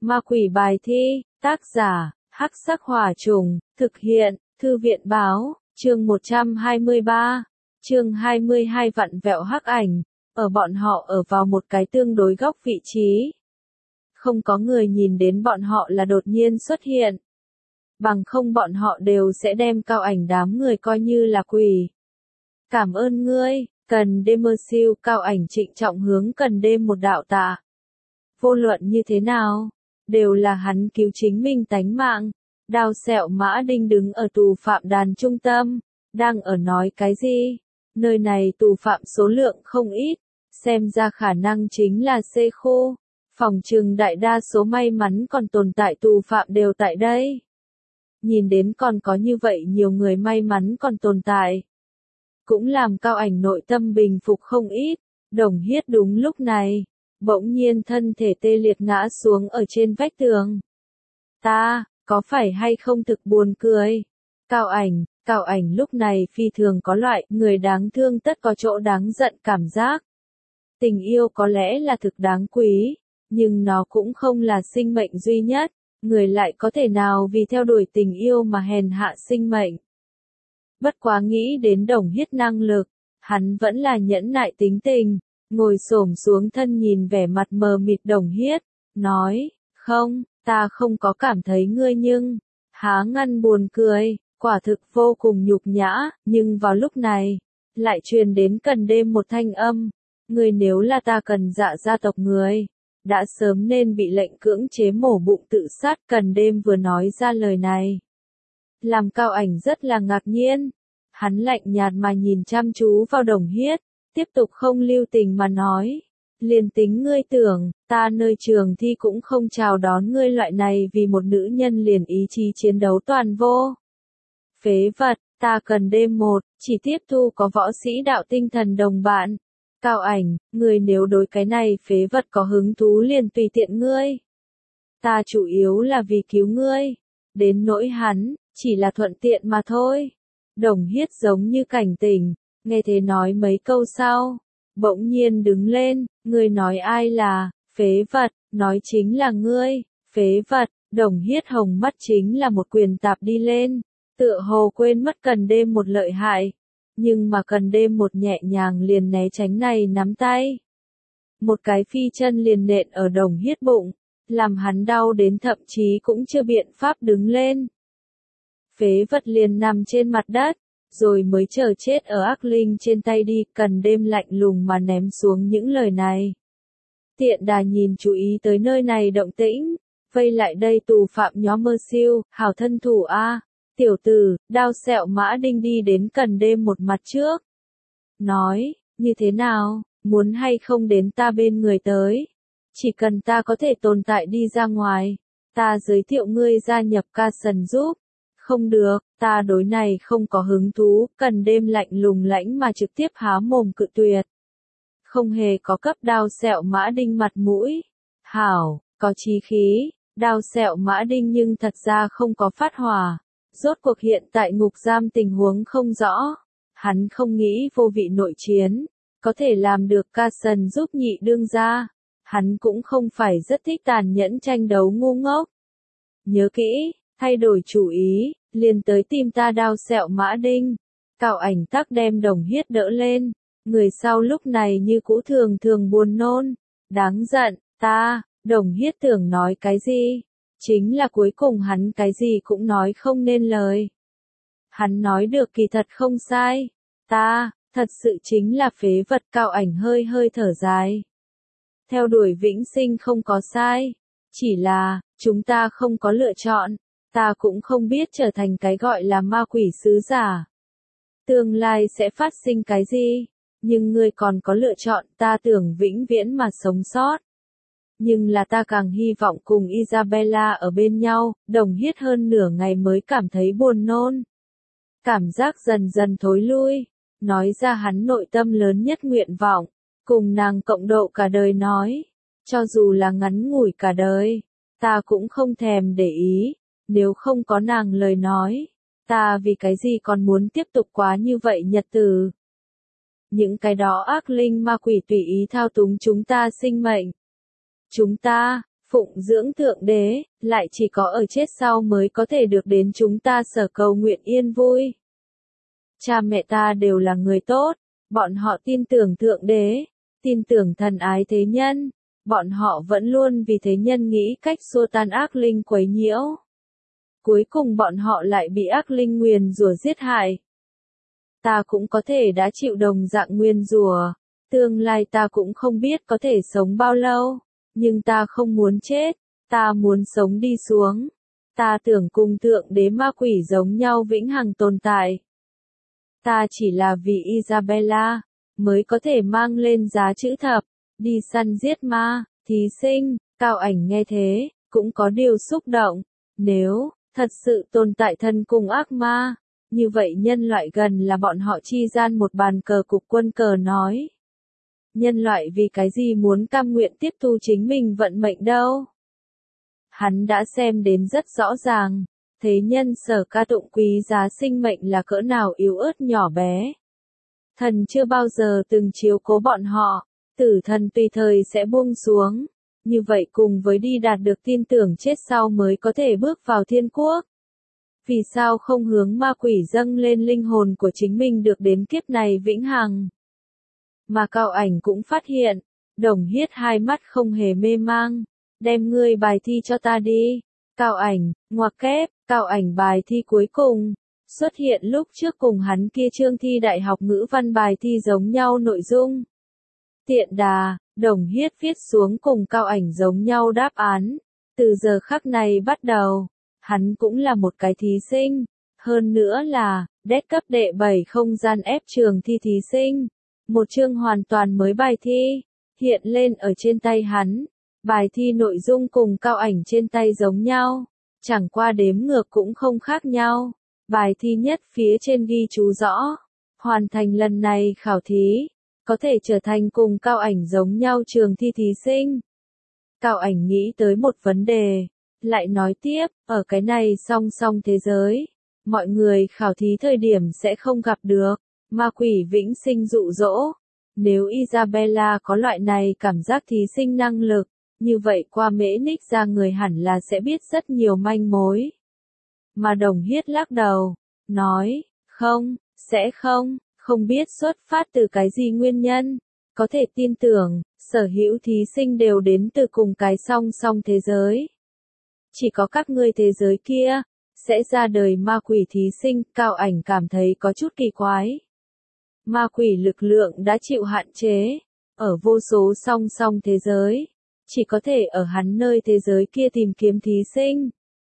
Ma quỷ bài thi, tác giả, Hắc Sắc Hỏa Trùng, thực hiện, Thư viện báo, chương 123, chương 22 vặn vẹo hắc ảnh, ở bọn họ ở vào một cái tương đối góc vị trí. Không có người nhìn đến bọn họ là đột nhiên xuất hiện. Bằng không bọn họ đều sẽ đem Cao Ảnh đám người coi như là quỷ. Cảm ơn ngươi, Cần Đêm mơ siêu. Cao Ảnh trịnh trọng hướng Cần Đêm một đạo tạ. Vô luận như thế nào, đều là hắn cứu chính mình tánh mạng. Đao Sẹo Mã Đinh đứng ở tù phạm đàn trung tâm, đang ở nói cái gì? Nơi này tù phạm số lượng không ít, xem ra khả năng chính là C khu. Phòng trừng đại đa số may mắn còn tồn tại tù phạm đều tại đây. Nhìn đến còn có như vậy nhiều người may mắn còn tồn tại, cũng làm Cao Ảnh nội tâm bình phục không ít. Đồng Hiết đúng lúc này, bỗng nhiên thân thể tê liệt ngã xuống ở trên vách tường. Ta, có phải hay không thực buồn cười? Cao Ảnh lúc này phi thường có loại người đáng thương tất có chỗ đáng giận cảm giác. Tình yêu có lẽ là thực đáng quý, nhưng nó cũng không là sinh mệnh duy nhất. Người lại có thể nào vì theo đuổi tình yêu mà hèn hạ sinh mệnh? Bất quá nghĩ đến Đồng Hiết năng lực, hắn vẫn là nhẫn nại tính tình, ngồi xổm xuống thân nhìn vẻ mặt mờ mịt Đồng Hiết, nói, không, ta không có cảm thấy ngươi nhưng, há ngăn buồn cười, quả thực vô cùng nhục nhã, nhưng vào lúc này, lại truyền đến Cần Đêm một thanh âm, ngươi nếu là ta Cần Dạ gia tộc người, đã sớm nên bị lệnh cưỡng chế mổ bụng tự sát. Cần Đêm vừa nói ra lời này, làm Cao Ảnh rất là ngạc nhiên. Hắn lạnh nhạt mà nhìn chăm chú vào Đồng Hiết, tiếp tục không lưu tình mà nói, liền tính ngươi tưởng, ta nơi trường thi cũng không chào đón ngươi loại này vì một nữ nhân liền ý chí chiến đấu toàn vô. Phế vật, ta Cần Đêm một, chỉ tiếp thu có võ sĩ đạo tinh thần đồng bạn. Cao Ảnh, ngươi nếu đối cái này phế vật có hứng thú liền tùy tiện ngươi. Ta chủ yếu là vì cứu ngươi. Đến nỗi hắn, chỉ là thuận tiện mà thôi. Đồng Hiết giống như cảnh tỉnh, nghe thế nói mấy câu sau, bỗng nhiên đứng lên, ngươi nói ai là, phế vật, nói chính là ngươi, phế vật. Đồng Hiết hồng mắt chính là một quyền tạp đi lên, tựa hồ quên mất Cần Đêm một lợi hại. Nhưng mà Cần Đêm một nhẹ nhàng liền né tránh này nắm tay. Một cái phi chân liền nện ở Đồng Hiết bụng, làm hắn đau đến thậm chí cũng chưa biện pháp đứng lên. Phế vật liền nằm trên mặt đất, rồi mới chờ chết ở ác linh trên tay đi. Cần Đêm lạnh lùng mà ném xuống những lời này. Tiện đà nhìn chú ý tới nơi này động tĩnh, vây lại đây tù phạm nhóm mơ siêu, hảo thân thủ a. Tiểu tử, Đao Sẹo Mã Đinh đi đến Cần Đêm một mặt trước. Nói, như thế nào, muốn hay không đến ta bên người tới? Chỉ cần ta có thể tồn tại đi ra ngoài, ta giới thiệu ngươi gia nhập ca sần giúp. Không được, ta đối này không có hứng thú. Cần Đêm lạnh lùng lãnh mà trực tiếp há mồm cự tuyệt. Không hề có cấp Đao Sẹo Mã Đinh mặt mũi. Hảo, có chí khí, Đao Sẹo Mã Đinh nhưng thật ra không có phát hỏa. Rốt cuộc hiện tại ngục giam tình huống không rõ. Hắn không nghĩ vô vị nội chiến, có thể làm được ca sần giúp nhị đương gia. Hắn cũng không phải rất thích tàn nhẫn tranh đấu ngu ngốc. Nhớ kỹ, thay đổi chủ ý, liền tới tìm ta Đao Sẹo Mã Đinh. Cao Ảnh tắc đem Đồng Hiết đỡ lên. Người sau lúc này như cũ thường thường buồn nôn. Đáng giận, ta, Đồng Hiết tưởng nói cái gì? Chính là cuối cùng hắn cái gì cũng nói không nên lời. Hắn nói được kỳ thật không sai. Ta, thật sự chính là phế vật. Cao Ảnh hơi hơi thở dài. Theo đuổi vĩnh sinh không có sai. Chỉ là, chúng ta không có lựa chọn. Ta cũng không biết trở thành cái gọi là ma quỷ sứ giả. Tương lai sẽ phát sinh cái gì? Nhưng ngươi còn có lựa chọn. Ta tưởng vĩnh viễn mà sống sót. Nhưng là ta càng hy vọng cùng Isabella ở bên nhau. Đồng Hiết hơn nửa ngày mới cảm thấy buồn nôn. Cảm giác dần dần thối lui. Nói ra hắn nội tâm lớn nhất nguyện vọng. Cùng nàng cộng độ cả đời nói. Cho dù là ngắn ngủi cả đời, ta cũng không thèm để ý. Nếu không có nàng lời nói, ta vì cái gì còn muốn tiếp tục quá như vậy nhật tử. Những cái đó ác linh ma quỷ tùy ý thao túng chúng ta sinh mệnh. Chúng ta, phụng dưỡng thượng đế, lại chỉ có ở chết sau mới có thể được đến chúng ta sở cầu nguyện yên vui. Cha mẹ ta đều là người tốt, bọn họ tin tưởng thượng đế, tin tưởng thần ái thế nhân, bọn họ vẫn luôn vì thế nhân nghĩ cách xua tan ác linh quấy nhiễu. Cuối cùng bọn họ lại bị ác linh nguyền rủa giết hại. Ta cũng có thể đã chịu đồng dạng nguyền rủa, tương lai ta cũng không biết có thể sống bao lâu, nhưng ta không muốn chết, ta muốn sống đi xuống. Ta tưởng cùng thượng đế ma quỷ giống nhau vĩnh hằng tồn tại. Ta chỉ là vì Isabella, mới có thể mang lên giá chữ thập, đi săn giết ma. Thí sinh, Cao Ảnh nghe thế, cũng có điều xúc động. Nếu thật sự tồn tại thần cùng ác ma, như vậy nhân loại gần là bọn họ chi gian một bàn cờ cục quân cờ nói. Nhân loại vì cái gì muốn cam nguyện tiếp thu chính mình vận mệnh đâu? Hắn đã xem đến rất rõ ràng, thế nhân sở ca tụng quý giá sinh mệnh là cỡ nào yếu ớt nhỏ bé. Thần chưa bao giờ từng chiếu cố bọn họ, tử thần tùy thời sẽ buông xuống. Như vậy cùng với đi đạt được tin tưởng chết sau mới có thể bước vào thiên quốc. Vì sao không hướng ma quỷ dâng lên linh hồn của chính mình được đến kiếp này vĩnh hằng? Mà Cao Ảnh cũng phát hiện, Đồng Hiết hai mắt không hề mê mang, đem ngươi bài thi cho ta đi. Cao Ảnh, ngoặc kép, Cao Ảnh bài thi cuối cùng, xuất hiện lúc trước cùng hắn kia chương thi đại học ngữ văn bài thi giống nhau nội dung. Tiện đà, Đồng Hiết viết xuống cùng Cao Ảnh giống nhau đáp án. Từ giờ khắc này bắt đầu, hắn cũng là một cái thí sinh, hơn nữa là đét cấp đệ 7 không gian ép trường thi thí sinh. Một chương hoàn toàn mới bài thi, hiện lên ở trên tay hắn. Bài thi nội dung cùng Cao Ảnh trên tay giống nhau, chẳng qua đếm ngược cũng không khác nhau. Bài thi nhất phía trên ghi chú rõ, hoàn thành lần này khảo thí, có thể trở thành cùng Cao Ảnh giống nhau trường thi thí sinh. Cao Ảnh nghĩ tới một vấn đề, lại nói tiếp, ở cái này song song thế giới, mọi người khảo thí thời điểm sẽ không gặp được ma quỷ vĩnh sinh dụ dỗ. Nếu Isabella có loại này cảm giác thí sinh năng lực, như vậy qua mễ ních ra người hẳn là sẽ biết rất nhiều manh mối. Mà Đồng Hiết lắc đầu, nói, không, sẽ không biết xuất phát từ cái gì nguyên nhân. Có thể tin tưởng, sở hữu thí sinh đều đến từ cùng cái song song thế giới. Chỉ có các ngươi thế giới kia, sẽ ra đời ma quỷ thí sinh. Cao Ảnh cảm thấy có chút kỳ quái. Ma quỷ lực lượng đã chịu hạn chế, ở vô số song song thế giới, chỉ có thể ở hắn nơi thế giới kia tìm kiếm thí sinh.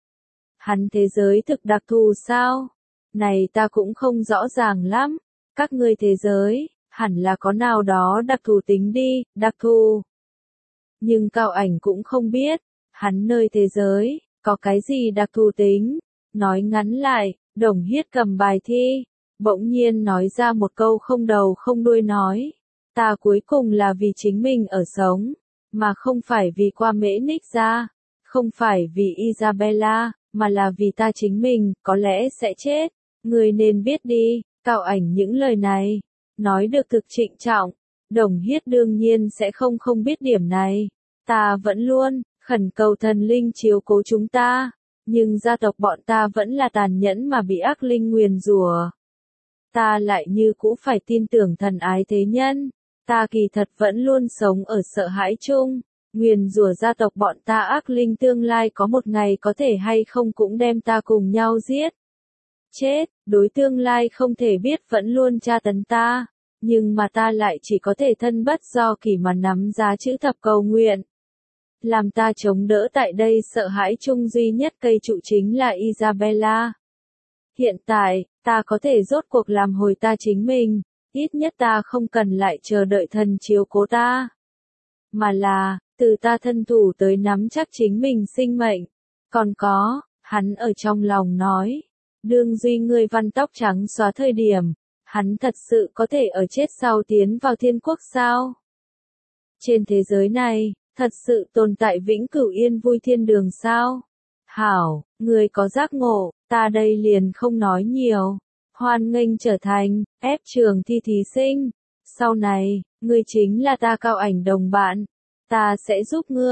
Hắn thế giới thực đặc thù sao? Này ta cũng không rõ ràng lắm, các ngươi thế giới, hẳn là có nào đó đặc thù tính đi, đặc thù. Nhưng Cao Ảnh cũng không biết, hắn nơi thế giới, có cái gì đặc thù tính. Nói ngắn lại, Đồng Hiết cầm bài thi, bỗng nhiên nói ra một câu không đầu không đuôi nói. Ta cuối cùng là vì chính mình ở sống, mà không phải vì qua mễ ních ra, không phải vì Isabella, mà là vì ta chính mình, có lẽ sẽ chết. Người nên biết đi. Cao Ảnh những lời này, nói được thực trịnh trọng. Đồng Hiết đương nhiên sẽ không biết điểm này. Ta vẫn luôn khẩn cầu thần linh chiếu cố chúng ta, nhưng gia tộc bọn ta vẫn là tàn nhẫn mà bị ác linh nguyền rủa. Ta lại như cũ phải tin tưởng thần ái thế nhân. Ta kỳ thật vẫn luôn sống ở sợ hãi chung. Nguyền rủa gia tộc bọn ta ác linh tương lai có một ngày có thể hay không cũng đem ta cùng nhau giết. Chết, đối tương lai không thể biết vẫn luôn tra tấn ta. Nhưng mà ta lại chỉ có thể thân bất do kỷ mà nắm giá chữ thập cầu nguyện. Làm ta chống đỡ tại đây sợ hãi chung duy nhất cây trụ chính là Isabella. Hiện tại, ta có thể rốt cuộc làm hồi ta chính mình, ít nhất ta không cần lại chờ đợi thần chiếu cố ta. Mà là, từ ta thân thủ tới nắm chắc chính mình sinh mệnh. Còn có, hắn ở trong lòng nói, đương duy ngươi văn tóc trắng xóa thời điểm, hắn thật sự có thể ở chết sau tiến vào thiên quốc sao? Trên thế giới này, thật sự tồn tại vĩnh cửu yên vui thiên đường sao? Hảo, người có giác ngộ, ta đây liền không nói nhiều. Hoan nghênh trở thành ép trường thi thí sinh. Sau này, ngươi chính là ta Cao Ảnh đồng bạn. Ta sẽ giúp ngươi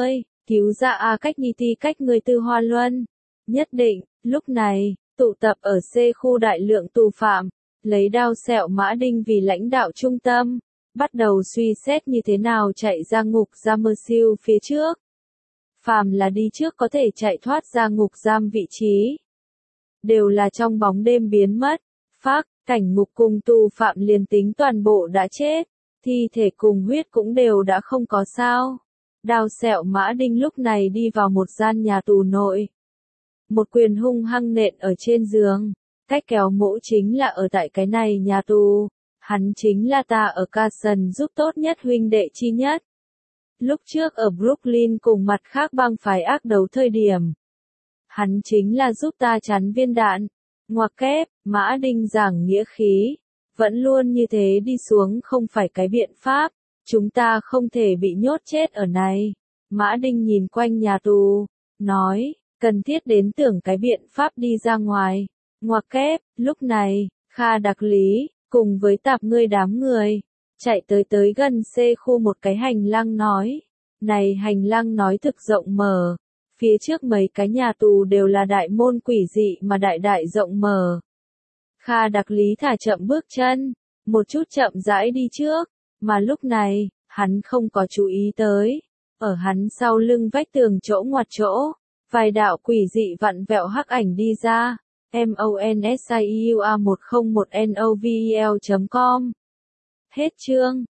cứu ra A cách Nhi Ti cách người Tư Hoa Luân. Nhất định, lúc này, tụ tập ở C khu đại lượng tù phạm, lấy đao sẹo Mã Đinh vì lãnh đạo trung tâm, bắt đầu suy xét như thế nào chạy ra ngục giam mơ siêu phía trước. Phàm là đi trước có thể chạy thoát ra ngục giam vị trí, đều là trong bóng đêm biến mất. Phác, cảnh ngục cùng tù phạm liền tính toàn bộ đã chết, thi thể cùng huyết cũng đều đã không có sao. Đao sẹo Mã Đinh lúc này đi vào một gian nhà tù nội. Một quyền hung hăng nện ở trên giường, cách kéo mũ chính là ở tại cái này nhà tù. Hắn chính là ta ở Carson giúp tốt nhất huynh đệ chi nhất. Lúc trước ở Brooklyn cùng mặt khác bang phái ác đấu thời điểm, hắn chính là giúp ta chắn viên đạn. Ngoặc kép, Mã Đinh giảng nghĩa khí, vẫn luôn như thế đi xuống không phải cái biện pháp, chúng ta không thể bị nhốt chết ở này. Mã Đinh nhìn quanh nhà tù, nói, cần thiết đến tưởng cái biện pháp đi ra ngoài. Ngoặc kép, lúc này, Kha Đặc Lý, cùng với tạp ngươi đám người, chạy tới gần C khu một cái hành lang nói. Này hành lang nói thực rộng mở, phía trước mấy cái nhà tù đều là đại môn quỷ dị mà đại rộng mở. Kha Đặc Lý thả chậm bước chân, một chút chậm rãi đi trước, mà lúc này, hắn không có chú ý tới. Ở hắn sau lưng vách tường chỗ ngoặt chỗ, vài đạo quỷ dị vặn vẹo hắc ảnh đi ra. MONSIUA101NOVEL.com. Hết chương.